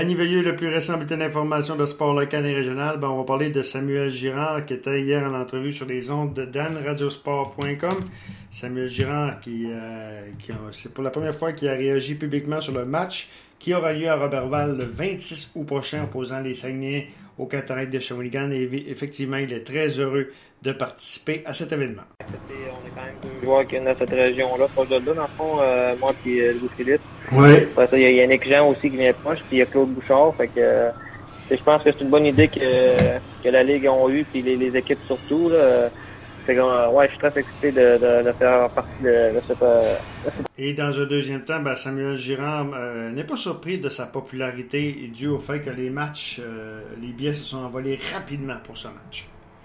À niveau le plus récent bulletin d'information de sport local et régional, on va parler de Samuel Girard qui était hier en entrevue sur les ondes de danradiosport.com. Samuel Girard c'est pour la première fois qu'il a réagi publiquement sur le match qui aura lieu à Roberval le 26 août prochain opposant les Saguenayens aux Cataractes de Shawinigan. Et effectivement, il est très heureux de participer à cet événement. On est quand même deux joueurs qui viennent de cette région-là, proche de là, dans le fond, moi et Louis-Philippe. Oui. Après ça, il y a Yannick Jean aussi qui vient proche, puis il y a Claude Bouchard. Fait que je pense que c'est une bonne idée que la Ligue a eu, puis les équipes surtout. Là. Fait que, je suis très excité de faire partie de cette... Et dans un deuxième temps, Samuel Girard n'est pas surpris de sa popularité due au fait que les billets se sont envolés rapidement pour ce match.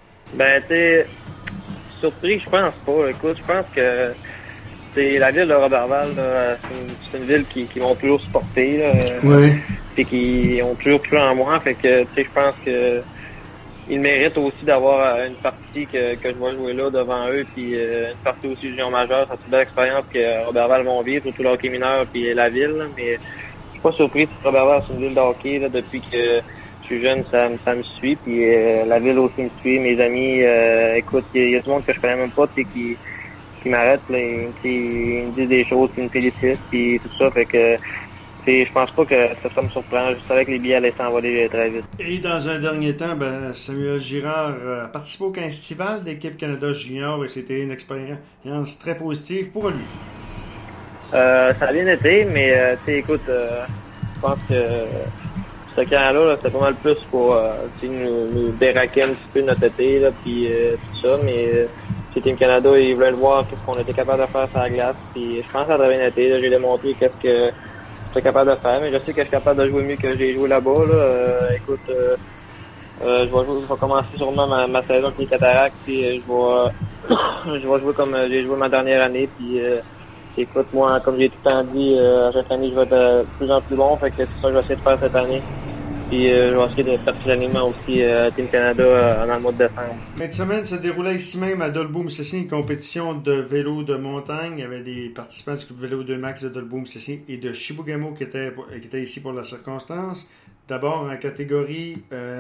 Surpris, je pense pas. Écoute, je pense que c'est la ville de Roberval, c'est une ville qui vont toujours supporter, oui. Puis qui ont toujours plus en moi. Fait que, je pense que ils méritent aussi d'avoir une partie que je vais jouer là devant eux, puis une partie aussi du junior majeur. C'est une belle expérience que Roberval vont vivre, surtout le hockey mineur puis la ville. Là. Mais je suis pas surpris que Roberval c'est une ville de hockey là, depuis que je suis jeune, ça me suit, puis la ville aussi me suit, mes amis, écoute, il y a du monde que je connais même pas, qui m'arrête, qui me disent des choses, qui me félicitent, puis tout ça, fait que je pense pas que ça me surprend. Je savais que les billets allaient s'envoler très vite. Et dans un dernier temps, Samuel Girard a participé au camp estival d'équipe Canada Junior et c'était une expérience très positive pour lui. Ça a bien été, mais écoute, je pense que ce camp-là, c'était pas mal plus pour nous déraquer un petit peu notre été, là, puis tout ça, mais Team Canada, ils voulaient le voir, tout ce qu'on était capable de faire sur la glace, puis je pense que ça a bien été. Là, j'ai démontré qu'est-ce que j'étais capable de faire, mais je sais que je suis capable de jouer mieux que j'ai joué là-bas. Là. Écoute, je vais commencer sûrement ma saison avec les Cataractes, puis je vais jouer comme j'ai joué ma dernière année, puis écoute, moi, comme j'ai tout le temps dit, à chaque année, je vais être de plus en plus bon, fait que c'est ça que je vais essayer de faire cette année. Puis je vais essayer de faire l'animement aussi à Team Canada dans le mois de décembre. Cette semaine se déroulait ici même à Dolbeau-Mistassini une compétition de vélo de montagne. Il y avait des participants du club vélo 2 Max de Dolbeau-Mistassini et de Chibougamau qui étaient ici pour la circonstance. D'abord en catégorie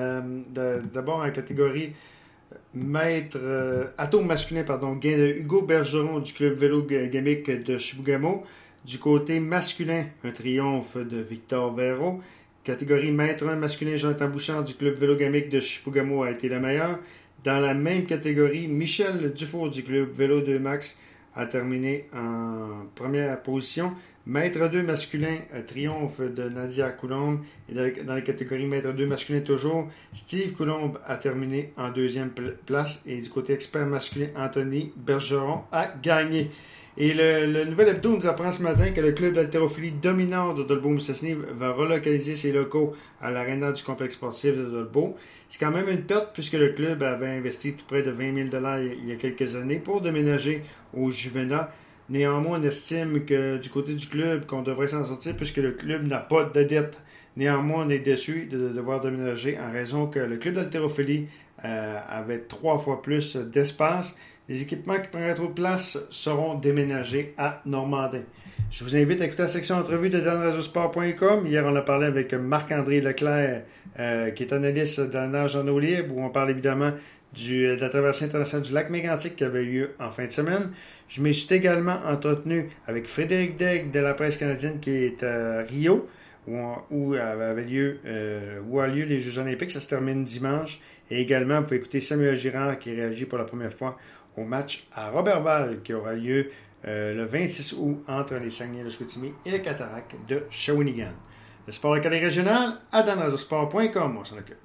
maître atome masculin, gain de Hugo Bergeron du club vélo gamique de Chibougamau. Du côté masculin, un triomphe de Victor Véro. Catégorie maître 1 masculin, Jonathan Bouchard du club vélo gamique de Chibougamau a été le meilleur. Dans la même catégorie, Michel Dufour du club vélo 2 Max a terminé en première position. Maître 2 masculin, triomphe de Nadia Coulombe. Et dans la catégorie maître 2 masculin toujours, Steve Coulombe a terminé en deuxième place. Et du côté expert masculin, Anthony Bergeron a gagné. Et le nouvel hebdo nous apprend ce matin que le club d'haltérophilie dominant de Dolbeau-Mistassini va relocaliser ses locaux à l'aréna du complexe sportif de Dolbeau. C'est quand même une perte puisque le club avait investi tout près de 20 000 $ il y a quelques années pour déménager au Juvénat. Néanmoins, on estime que du côté du club, qu'on devrait s'en sortir puisque le club n'a pas de dette. Néanmoins, on est déçu de devoir déménager en raison que le club d'haltérophilie avait 3 fois plus d'espace. Les équipements qui prendraient trop de place seront déménagés à Normandin. Je vous invite à écouter la section entrevue de danradiosport.com. Hier, on a parlé avec Marc-André Leclerc, qui est analyste dans la nage en eau libre, où on parle évidemment de la traversée internationale du lac Mégantic qui avait lieu en fin de semaine. Je me suis également entretenu avec Frédéric Daigle de la presse canadienne qui est à Rio, où a lieu les Jeux olympiques. Ça se termine dimanche. Et également, vous pouvez écouter Samuel Girard qui réagit pour la première fois au match à Roberval qui aura lieu le 26 août entre les Saguenay-Chicoutimi et les Cataractes de Shawinigan. Le sport local et régional à danradiosport.com, on s'en occupe.